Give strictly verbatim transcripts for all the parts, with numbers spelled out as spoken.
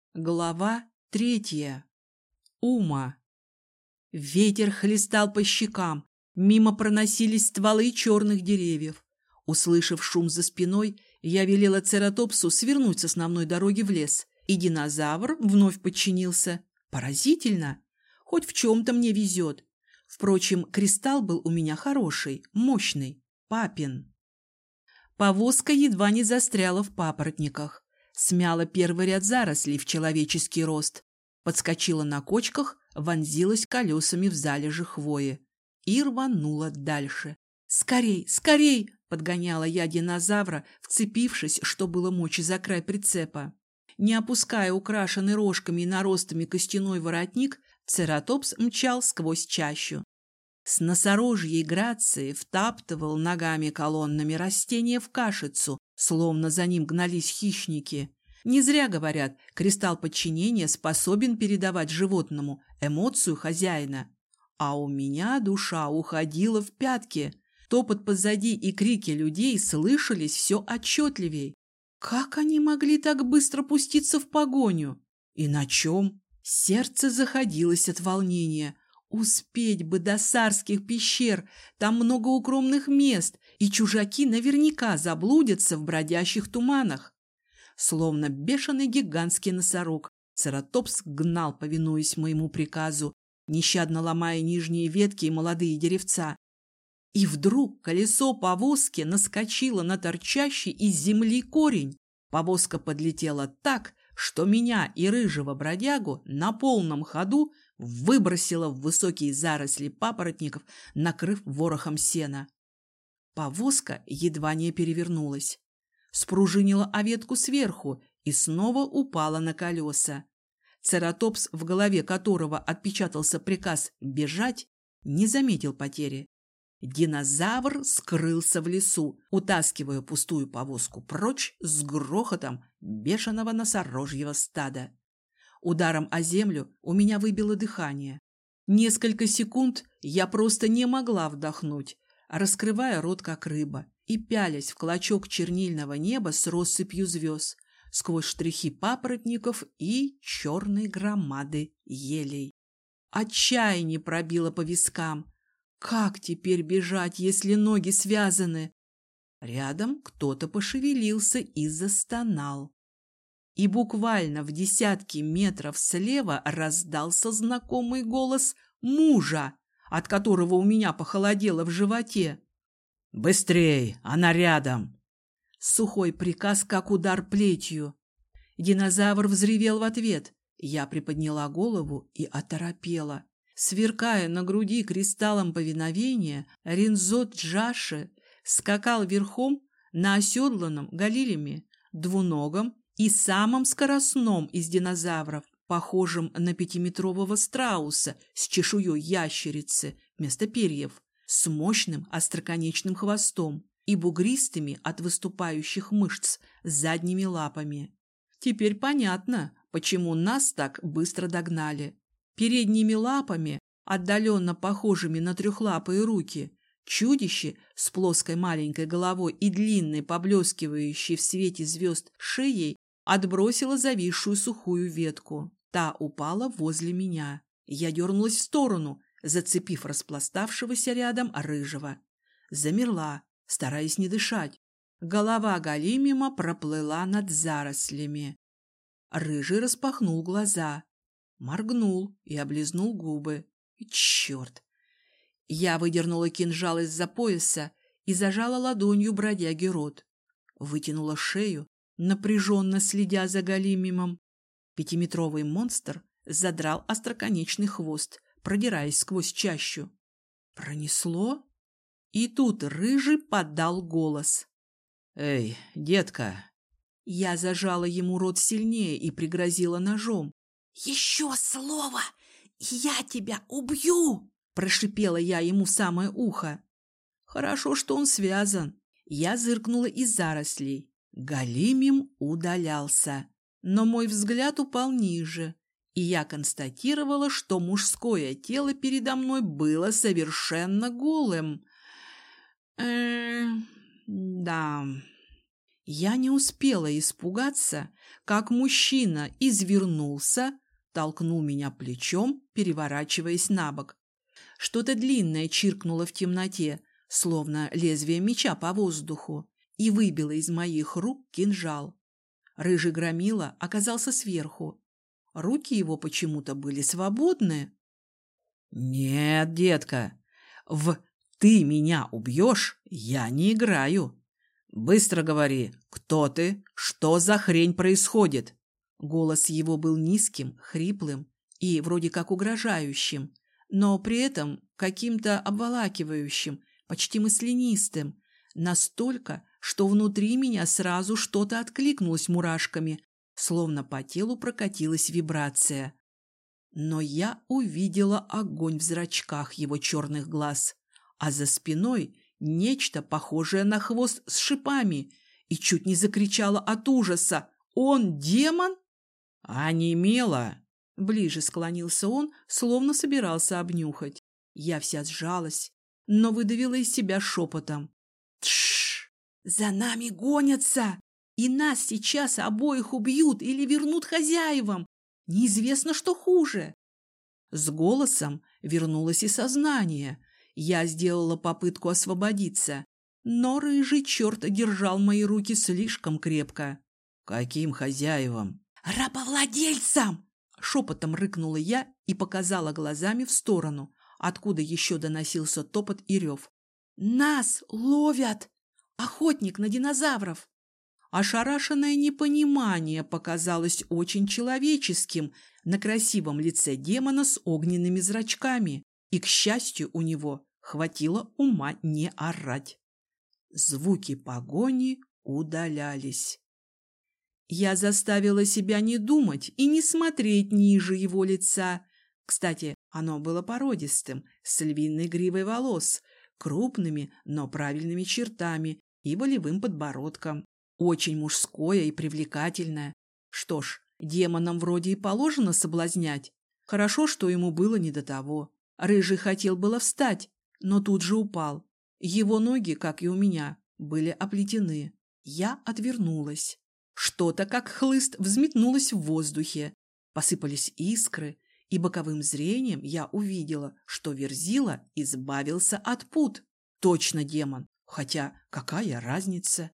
Глава третья. Ума. Ветер хлестал по щекам, мимо проносились стволы черных деревьев. Услышав шум за спиной, я велела цератопсу свернуть с основной дороги в лес, и динозавр вновь подчинился. Поразительно! Хоть в чем-то мне везет. Впрочем, кристалл был у меня хороший, мощный, папин. Повозка едва не застряла в папоротниках. Смяла первый ряд зарослей в человеческий рост, подскочила на кочках, вонзилась колесами в залежи хвои и рванула дальше. «Скорей, скорей!» — подгоняла я динозавра, вцепившись, что было мочи, за край прицепа. Не опуская украшенный рожками и наростами костяной воротник, цератопс мчал сквозь чащу. С носорожьей грацией втаптывал ногами колоннами растения в кашицу, словно за ним гнались хищники. Не зря говорят, кристалл подчинения способен передавать животному эмоцию хозяина. А у меня душа уходила в пятки. Топот позади и крики людей слышались все отчетливей. Как они могли так быстро пуститься в погоню? И на чем? Сердце заходилось от волнения. Успеть бы до Сарских пещер, там много укромных мест, и чужаки наверняка заблудятся в бродящих туманах. Словно бешеный гигантский носорог, цератопс гнал, повинуясь моему приказу, нещадно ломая нижние ветки и молодые деревца. И вдруг колесо повозки наскочило на торчащий из земли корень. Повозка подлетела так, что меня и рыжего бродягу на полном ходу выбросило в высокие заросли папоротников, накрыв ворохом сена. Повозка едва не перевернулась. Спружинила о ветку сверху и снова упала на колеса. Цератопс, в голове которого отпечатался приказ «бежать», не заметил потери. Динозавр скрылся в лесу, утаскивая пустую повозку прочь с грохотом бешеного носорожьего стада. Ударом о землю у меня выбило дыхание. Несколько секунд я просто не могла вдохнуть, раскрывая рот как рыба и пялясь в клочок чернильного неба с россыпью звезд, сквозь штрихи папоротников и черной громады елей. Отчаяние пробило по вискам. Как теперь бежать, если ноги связаны? Рядом кто-то пошевелился и застонал. И буквально в десятки метров слева раздался знакомый голос мужа, от которого у меня похолодело в животе. «Быстрей! Она рядом!» Сухой приказ, как удар плетью. Динозавр взревел в ответ. Я приподняла голову и оторопела. Сверкая на груди кристаллом повиновения, Ринзо Джаши скакал верхом на оседланном галилеме, двуногом и самом скоростном из динозавров, похожем на пятиметрового страуса с чешуей ящерицы вместо перьев, с мощным остроконечным хвостом и бугристыми от выступающих мышц задними лапами. Теперь понятно, почему нас так быстро догнали. Передними лапами, отдаленно похожими на трехлапые руки, чудище с плоской маленькой головой и длинной, поблескивающей в свете звезд шеей, отбросило зависшую сухую ветку. Та упала возле меня. Я дернулась в сторону, зацепив распластавшегося рядом рыжего. Замерла, стараясь не дышать. Голова Галимима проплыла над зарослями. Рыжий распахнул глаза, моргнул и облизнул губы. Черт! Я выдернула кинжал из-за пояса и зажала ладонью бродяги рот. Вытянула шею, напряженно следя за Галимимом. Пятиметровый монстр задрал остроконечный хвост, продираясь сквозь чащу. Пронесло? И тут рыжий подал голос. «Эй, детка!» Я зажала ему рот сильнее и пригрозила ножом. «Еще слово, я тебя убью!» Прошипела я ему в самое ухо. Хорошо, что он связан. Я зыркнула из зарослей. Галимим удалялся. Но мой взгляд упал ниже, и я констатировала, что мужское тело передо мной было совершенно голым. Э-э, да. Я не успела испугаться, как мужчина извернулся, толкнул меня плечом, переворачиваясь на бок. Что-то длинное чиркнуло в темноте, словно лезвие меча по воздуху, и выбило из моих рук кинжал. Рыжий громила оказался сверху. Руки его почему-то были свободны. «Нет, детка, в «ты меня убьешь» я не играю. Быстро говори, кто ты, что за хрень происходит?» Голос его был низким, хриплым и вроде как угрожающим, но при этом каким-то обволакивающим, почти маслянистым, настолько, что внутри меня сразу что-то откликнулось мурашками, словно по телу прокатилась вибрация. Но я увидела огонь в зрачках его черных глаз, а за спиной нечто похожее на хвост с шипами, и чуть не закричала от ужаса. «Он демон?» «Онемела!» Ближе склонился он, словно собирался обнюхать. Я вся сжалась, но выдавила из себя шепотом. «Тш! За нами гонятся! И нас сейчас обоих убьют или вернут хозяевам! Неизвестно, что хуже!» С голосом вернулось и сознание. Я сделала попытку освободиться, но рыжий черт держал мои руки слишком крепко. «Каким хозяевам?» «Рабовладельцам!» — шепотом рыкнула я и показала глазами в сторону, откуда еще доносился топот и рев. «Нас ловят! Охотник на динозавров!» Ошарашенное непонимание показалось очень человеческим на красивом лице демона с огненными зрачками, и, к счастью, у него хватило ума не орать. Звуки погони удалялись. Я заставила себя не думать и не смотреть ниже его лица. Кстати, оно было породистым, с львиной гривой волос, крупными, но правильными чертами и волевым подбородком. Очень мужское и привлекательное. Что ж, демонам вроде и положено соблазнять. Хорошо, что ему было не до того. Рыжий хотел было встать, но тут же упал. Его ноги, как и у меня, были оплетены. Я отвернулась. Что-то, как хлыст, взметнулось в воздухе. Посыпались искры, и боковым зрением я увидела, что Верзила избавился от пут. Точно демон, хотя какая разница?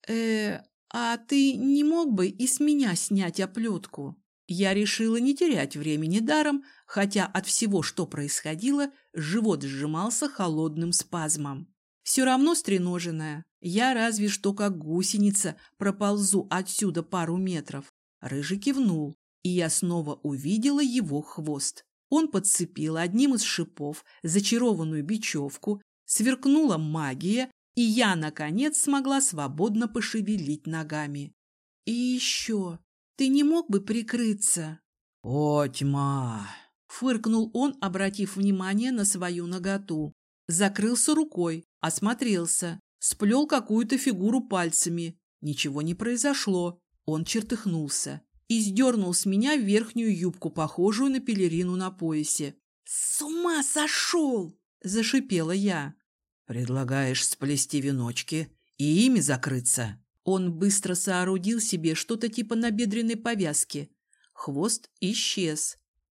э а ты не мог бы и с меня снять оплетку?» Я решила не терять времени даром, хотя от всего, что происходило, живот сжимался холодным спазмом. Все равно стреноженная. Я разве что как гусеница проползу отсюда пару метров. Рыжий кивнул, и я снова увидела его хвост. Он подцепил одним из шипов зачарованную бечевку, сверкнула магия, и я, наконец, смогла свободно пошевелить ногами. «И еще, ты не мог бы прикрыться?» «О, тьма!» — фыркнул он, обратив внимание на свою наготу. Закрылся рукой, осмотрелся, сплел какую-то фигуру пальцами. Ничего не произошло. Он чертыхнулся и сдернул с меня верхнюю юбку, похожую на пелерину на поясе. «С ума сошел!» — зашипела я. «Предлагаешь сплести веночки и ими закрыться?» Он быстро соорудил себе что-то типа набедренной повязки. Хвост исчез.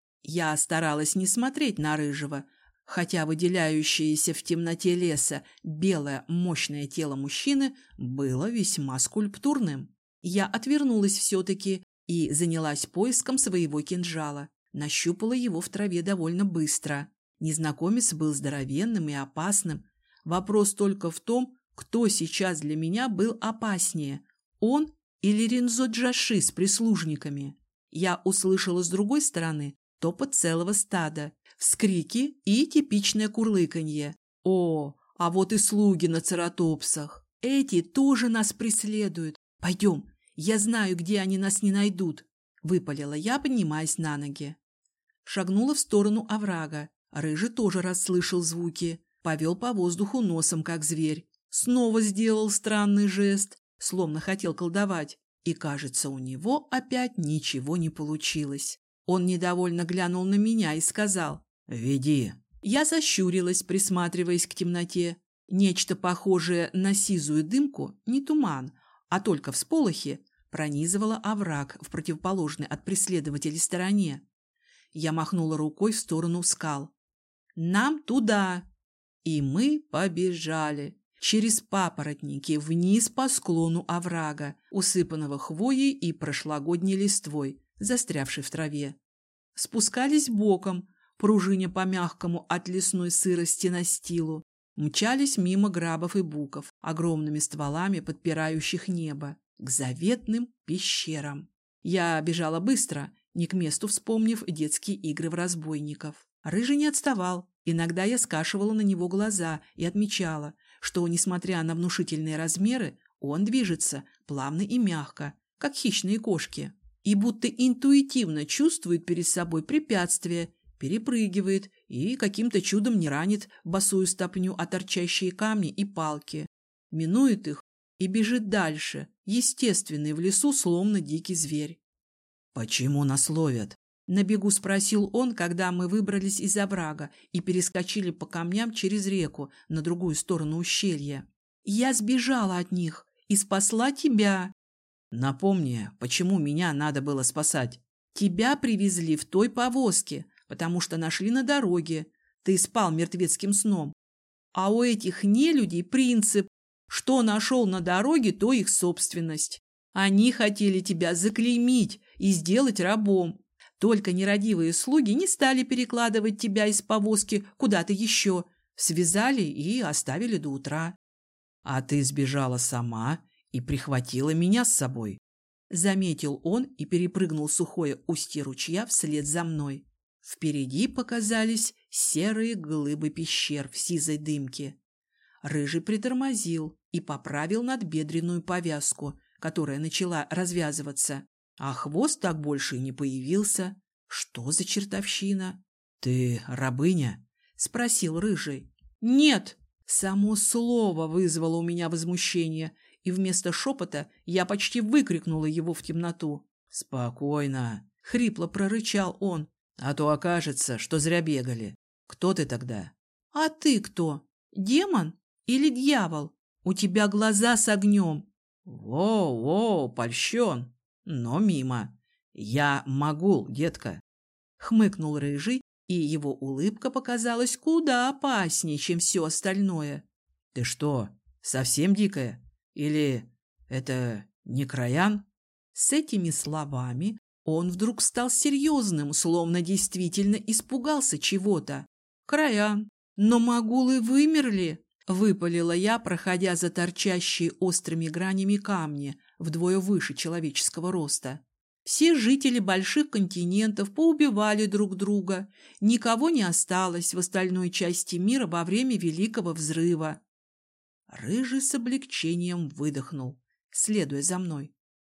Я старалась не смотреть на рыжего, хотя выделяющееся в темноте леса белое мощное тело мужчины было весьма скульптурным. Я отвернулась все-таки и занялась поиском своего кинжала. Нащупала его в траве довольно быстро. Незнакомец был здоровенным и опасным. Вопрос только в том, кто сейчас для меня был опаснее, он или Ринзо Джаши с прислужниками. Я услышала с другой стороны топот целого стада, вскрики и типичное курлыканье. О, а вот и слуги на цератопсах. Эти тоже нас преследуют. Пойдем, я знаю, где они нас не найдут. Выпалила я, поднимаясь на ноги. Шагнула в сторону оврага. Рыжий тоже расслышал звуки. Повел по воздуху носом, как зверь. Снова сделал странный жест, словно хотел колдовать. И, кажется, у него опять ничего не получилось. Он недовольно глянул на меня и сказал: «Веди». Я сощурилась, присматриваясь к темноте. Нечто похожее на сизую дымку, не туман, а только всполохи пронизывала овраг в противоположной от преследователей стороне. Я махнула рукой в сторону скал. «Нам туда!» И мы побежали через папоротники вниз по склону оврага, усыпанного хвоей и прошлогодней листвой, застрявшей в траве. Спускались боком, пружиня по мягкому от лесной сырости настилу, мчались мимо грабов и буков, огромными стволами подпирающих небо, к заветным пещерам. Я бежала быстро, не к месту вспомнив детские игры в разбойников. Рыжий не отставал. Иногда я скашивала на него глаза и отмечала, что, несмотря на внушительные размеры, он движется плавно и мягко, как хищные кошки, и будто интуитивно чувствует перед собой препятствия, перепрыгивает и каким-то чудом не ранит босую ступню о торчащие камни и палки, минует их и бежит дальше, естественный в лесу, словно дикий зверь. «Почему нас ловят?» — на бегу спросил он, когда мы выбрались из оврага и перескочили по камням через реку на другую сторону ущелья. «Я сбежала от них и спасла тебя». «Напомни, почему меня надо было спасать?» «Тебя привезли в той повозке, потому что нашли на дороге. Ты спал мертвецким сном. А у этих нелюдей принцип: что нашел на дороге, то их собственность. Они хотели тебя заклеймить и сделать рабом. Только нерадивые слуги не стали перекладывать тебя из повозки куда-то еще. Связали и оставили до утра». «А ты сбежала сама и прихватила меня с собой», — заметил он и перепрыгнул сухое устье ручья вслед за мной. Впереди показались серые глыбы пещер в сизой дымке. Рыжий притормозил и поправил надбедренную повязку, которая начала развязываться. А хвост так больше и не появился. Что за чертовщина? «Ты рабыня?» — спросил Рыжий. «Нет!» Само слово вызвало у меня возмущение, и вместо шепота я почти выкрикнула его в темноту. «Спокойно!» — хрипло прорычал он. «А то окажется, что зря бегали. Кто ты тогда?» «А ты кто? Демон или дьявол? У тебя глаза с огнем». «Воу-воу, польщен! Но мимо. Я могул, детка», — хмыкнул Рыжий, и его улыбка показалась куда опаснее, чем все остальное. «Ты что, совсем дикая? Или это не Краян?» С этими словами он вдруг стал серьезным, словно действительно испугался чего-то. «Краян, но могулы вымерли», — выпалила я, проходя за торчащие острыми гранями камни вдвое выше человеческого роста. Все жители больших континентов поубивали друг друга, никого не осталось в остальной части мира во время Великого Взрыва. Рыжий с облегчением выдохнул, следуя за мной.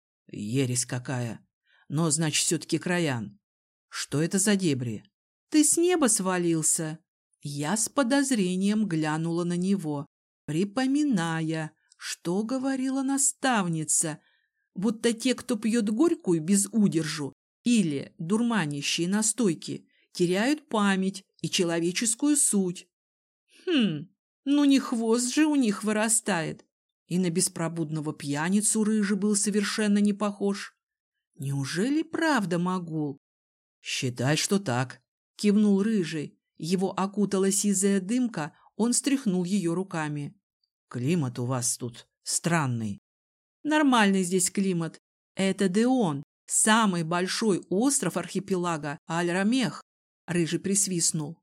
«Ересь какая! Но, значит, все-таки Краян. Что это за дебри?» «Ты с неба свалился!» Я с подозрением глянула на него, припоминая, что говорила наставница, будто те, кто пьет горькую без удержу или дурманящие настойки, теряют память и человеческую суть. Хм, ну не хвост же у них вырастает. И на беспробудного пьяницу Рыжий был совершенно не похож. Неужели правда могул? «Считай, что так», — кивнул Рыжий. Его окутала сизая дымка, он стряхнул ее руками. «Климат у вас тут странный». «Нормальный здесь климат. Это Деон, самый большой остров архипелага Аль-Рамех», — Рыжий присвистнул.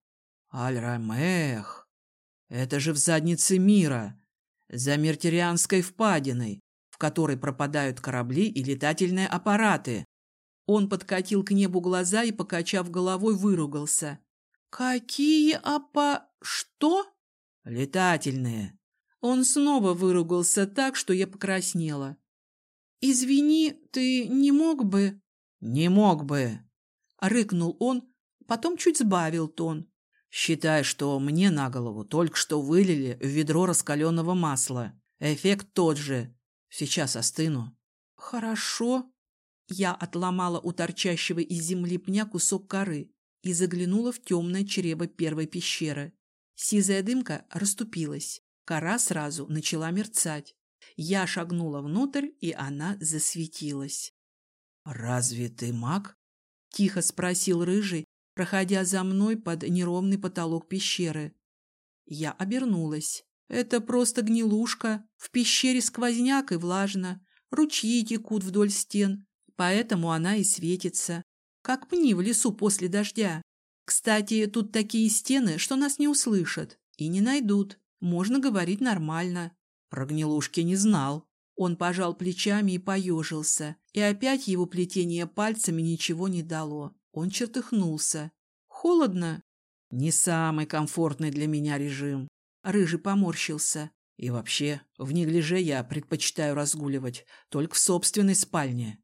«Аль-Рамех! Это же в заднице мира, за Мертерианской впадиной, в которой пропадают корабли и летательные аппараты». Он подкатил к небу глаза и, покачав головой, выругался. «Какие апа... что?» «Летательные». Он снова выругался так, что я покраснела. «Извини, ты не мог бы...» «Не мог бы...» — рыкнул он, потом чуть сбавил тон. «Считай, что мне на голову только что вылили в ведро раскаленного масла. Эффект тот же. Сейчас остыну». «Хорошо». Я отломала у торчащего из земли пня кусок коры и заглянула в темное чрево первой пещеры. Сизая дымка расступилась. Кора сразу начала мерцать. Я шагнула внутрь, и она засветилась. «Разве ты маг?» — тихо спросил Рыжий, проходя за мной под неровный потолок пещеры. Я обернулась. Это просто гнилушка. В пещере сквозняк и влажно. Ручьи текут вдоль стен, поэтому она и светится. Как пни в лесу после дождя. Кстати, тут такие стены, что нас не услышат и не найдут. Можно говорить нормально. Про гнилушки не знал. Он пожал плечами и поежился. И опять его плетение пальцами ничего не дало. Он чертыхнулся. Холодно? Не самый комфортный для меня режим. Рыжий поморщился. И вообще, в неглиже я предпочитаю разгуливать только в собственной спальне.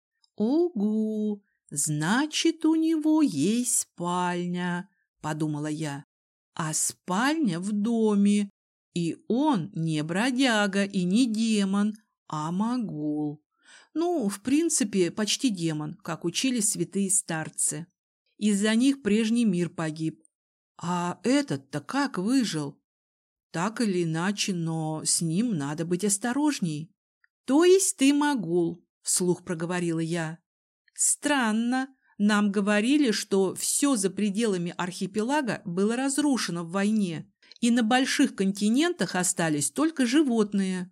Угу, значит, у него есть спальня, подумала я. А спальня в доме. И он не бродяга и не демон, а могул. Ну, в принципе, почти демон, как учили святые старцы. Из-за них прежний мир погиб. А этот-то как выжил? Так или иначе, но с ним надо быть осторожней. То есть ты могул, вслух проговорила я. Странно. Нам говорили, что все за пределами архипелага было разрушено в войне, и на больших континентах остались только животные.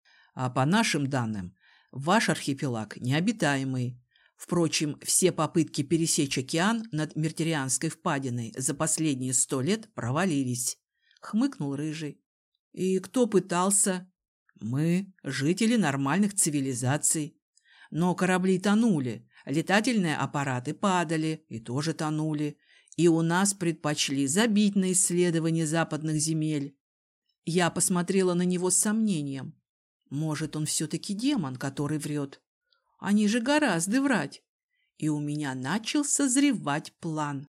А по нашим данным, ваш архипелаг необитаемый. Впрочем, все попытки пересечь океан над Мертерианской впадиной за последние сто лет провалились. Хмыкнул Рыжий. И кто пытался? Мы, жители нормальных цивилизаций. Но корабли тонули, летательные аппараты падали и тоже тонули. И у нас предпочли забить на исследование западных земель. Я посмотрела на него с сомнением. Может, он все-таки демон, который врет? Они же гораздо врать. И у меня начал созревать план.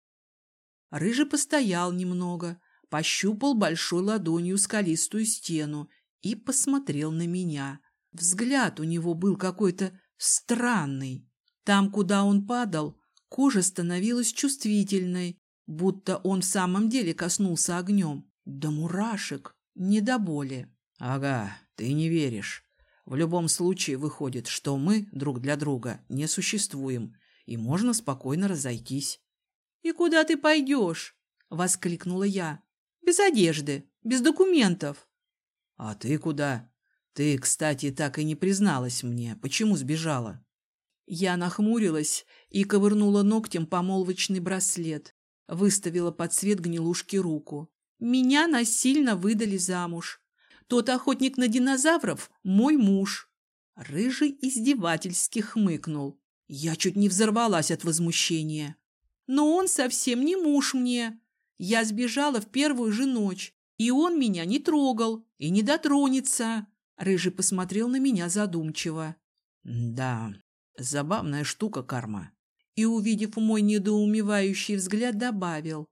Рыжий постоял немного, пощупал большой ладонью скалистую стену и посмотрел на меня. Взгляд у него был какой-то странный. Там, куда он падал, кожа становилась чувствительной, будто он в самом деле коснулся огнем. До мурашек, не до боли. Ага, ты не веришь. В любом случае выходит, что мы друг для друга не существуем, и можно спокойно разойтись. — И куда ты пойдешь? — воскликнула я. — Без одежды, без документов. — А ты куда? Ты, кстати, так и не призналась мне, почему сбежала. Я нахмурилась и ковырнула ногтем помолвочный браслет, выставила под свет гнилушки руку. Меня насильно выдали замуж. Тот охотник на динозавров – мой муж. Рыжий издевательски хмыкнул. Я чуть не взорвалась от возмущения. Но он совсем не муж мне. Я сбежала в первую же ночь, и он меня не трогал и не дотронется. Рыжий посмотрел на меня задумчиво. Да, забавная штука карма. И, увидев мой недоумевающий взгляд, добавил.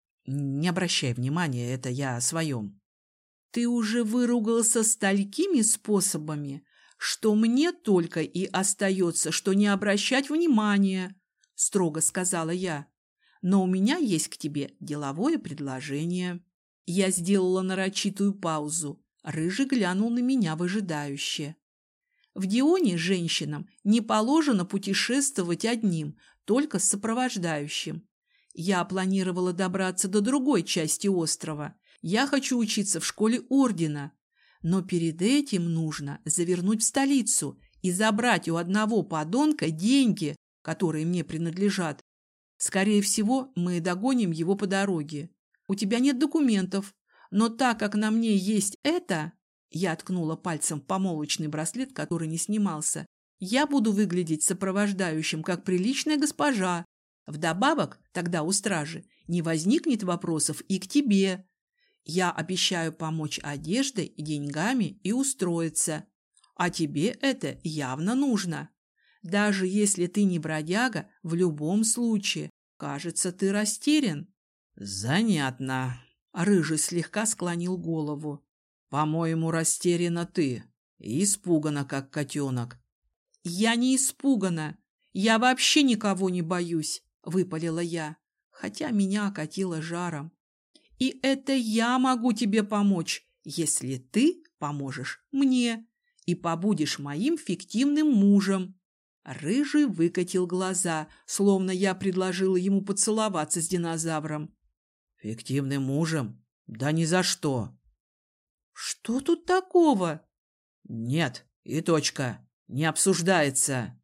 Не обращай внимания, это я о своем. Ты уже выругался столькими способами, что мне только и остается, что не обращать внимания, строго сказала я. Но у меня есть к тебе деловое предложение. Я сделала нарочитую паузу. Рыжий глянул на меня выжидающе. В Дионе женщинам не положено путешествовать одним, только с сопровождающим. Я планировала добраться до другой части острова. Я хочу учиться в школе ордена. Но перед этим нужно завернуть в столицу и забрать у одного подонка деньги, которые мне принадлежат. Скорее всего, мы догоним его по дороге. У тебя нет документов, но так как на мне есть это... Я ткнула пальцем в помолвочный браслет, который не снимался. Я буду выглядеть сопровождающим, как приличная госпожа. Вдобавок, тогда у стражи не возникнет вопросов и к тебе. Я обещаю помочь одеждой, деньгами и устроиться. А тебе это явно нужно. Даже если ты не бродяга, в любом случае, кажется, ты растерян. Занятно. Рыжий слегка склонил голову. По-моему, растеряна ты и испугана, как котенок. Я не испугана. Я вообще никого не боюсь, выпалила я, хотя меня окатило жаром. И это я могу тебе помочь, если ты поможешь мне. и побудешь моим фиктивным мужем. Рыжий выкатил глаза, словно я предложила ему поцеловаться с динозавром. Фиктивным мужем? Да ни за что. Что тут такого? Нет, и точка. Не обсуждается.